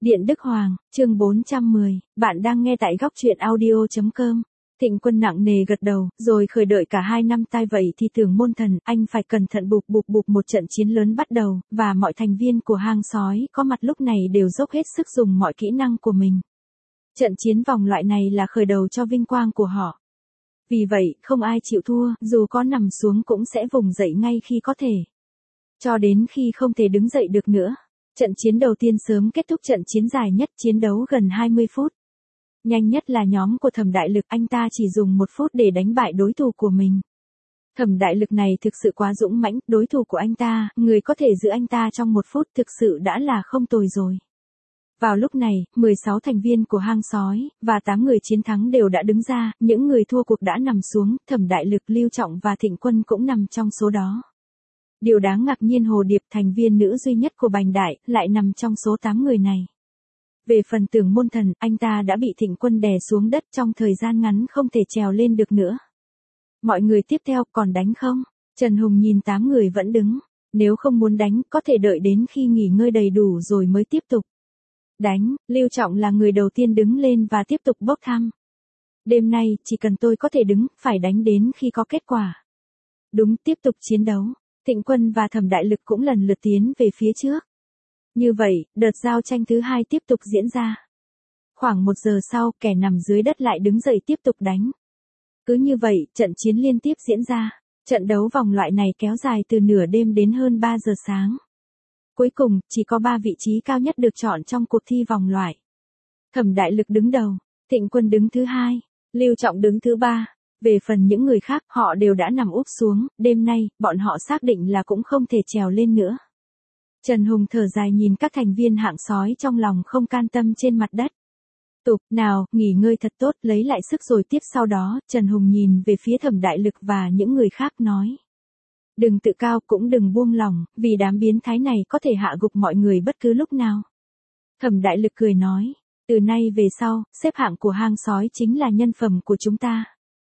Điện Đức Hoàng, chương 410, bạn đang nghe tại góc truyện audio.com. Thịnh Quân nặng nề gật đầu, rồi khởi đợi cả hai năm tai vậy thì tưởng môn thần, anh phải cẩn thận bụp bụp bụp. Một trận chiến lớn bắt đầu, và mọi thành viên của hang sói có mặt lúc này đều dốc hết sức dùng mọi kỹ năng của mình. Trận chiến vòng loại này là khởi đầu cho vinh quang của họ. Vì vậy, không ai chịu thua, dù có nằm xuống cũng sẽ vùng dậy ngay khi có thể. Cho đến khi không thể đứng dậy được nữa. Trận chiến đầu tiên sớm kết thúc trận chiến dài nhất, chiến đấu gần 20 phút. Nhanh nhất là nhóm của Thẩm Đại Lực, anh ta chỉ dùng 1 phút để đánh bại đối thủ của mình. Thẩm Đại Lực này thực sự quá dũng mãnh, đối thủ của anh ta, người có thể giữ anh ta trong 1 phút thực sự đã là không tồi rồi. Vào lúc này, 16 thành viên của hang sói, và 8 người chiến thắng đều đã đứng ra, những người thua cuộc đã nằm xuống, Thẩm Đại Lực, Lưu Trọng và Thịnh Quân cũng nằm trong số đó. Điều đáng ngạc nhiên Hồ Điệp, thành viên nữ duy nhất của Bành Đại, lại nằm trong số 8 người này. Về phần Tưởng Môn Thần, anh ta đã bị Thịnh Quân đè xuống đất trong thời gian ngắn không thể trèo lên được nữa. Mọi người tiếp theo còn đánh không? Trần Hùng nhìn 8 người vẫn đứng. Nếu không muốn đánh, có thể đợi đến khi nghỉ ngơi đầy đủ rồi mới tiếp tục. Đánh, Lưu Trọng là người đầu tiên đứng lên và tiếp tục bốc thăm. Đêm nay, chỉ cần tôi có thể đứng, phải đánh đến khi có kết quả. Đúng, tiếp tục chiến đấu. Thịnh Quân và Thẩm Đại Lực cũng lần lượt tiến về phía trước. Như vậy, đợt giao tranh thứ 2 tiếp tục diễn ra. Khoảng 1 giờ sau, kẻ nằm dưới đất lại đứng dậy tiếp tục đánh. Cứ như vậy, trận chiến liên tiếp diễn ra. Trận đấu vòng loại này kéo dài từ nửa đêm đến hơn 3 giờ sáng. Cuối cùng, chỉ có 3 vị trí cao nhất được chọn trong cuộc thi vòng loại. Thẩm Đại Lực đứng đầu, Thịnh Quân đứng thứ 2, Lưu Trọng đứng thứ 3. Về phần những người khác, họ đều đã nằm úp xuống, đêm nay, bọn họ xác định là cũng không thể trèo lên nữa. Trần Hùng thở dài nhìn các thành viên hạng sói trong lòng không can tâm trên mặt đất. Tục, nào, nghỉ ngơi thật tốt, lấy lại sức rồi tiếp. Sau đó, Trần Hùng nhìn về phía Thẩm Đại Lực và những người khác nói. Đừng tự cao, cũng đừng buông lỏng, vì đám biến thái này có thể hạ gục mọi người bất cứ lúc nào. Thẩm Đại Lực cười nói, từ nay về sau, xếp hạng của hang sói chính là nhân phẩm của chúng ta.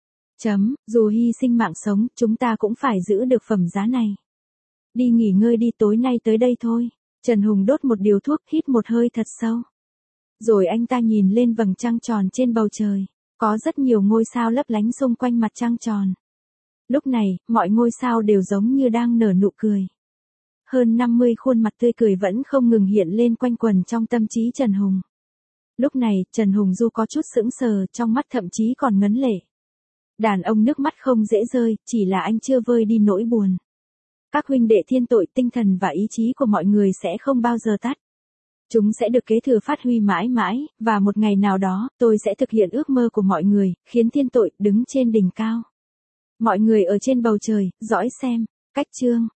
Dù hy sinh mạng sống, chúng ta cũng phải giữ được phẩm giá này. Đi nghỉ ngơi đi, tối nay tới đây thôi. Trần Hùng đốt một điếu thuốc, hít một hơi thật sâu. Rồi anh ta nhìn lên vầng trăng tròn trên bầu trời. Có rất nhiều ngôi sao lấp lánh xung quanh mặt trăng tròn. Lúc này, mọi ngôi sao đều giống như đang nở nụ cười. Hơn 50 khuôn mặt tươi cười vẫn không ngừng hiện lên quanh quần trong tâm trí Trần Hùng. Lúc này, Trần Hùng Du có chút sững sờ, trong mắt thậm chí còn ngấn lệ. Đàn ông nước mắt không dễ rơi, chỉ là anh chưa vơi đi nỗi buồn. Các huynh đệ thiên tội, tinh thần và ý chí của mọi người sẽ không bao giờ tắt. Chúng sẽ được kế thừa phát huy mãi mãi, và một ngày nào đó, tôi sẽ thực hiện ước mơ của mọi người, khiến thiên tội đứng trên đỉnh cao. Mọi người ở trên bầu trời, dõi xem. Cách chương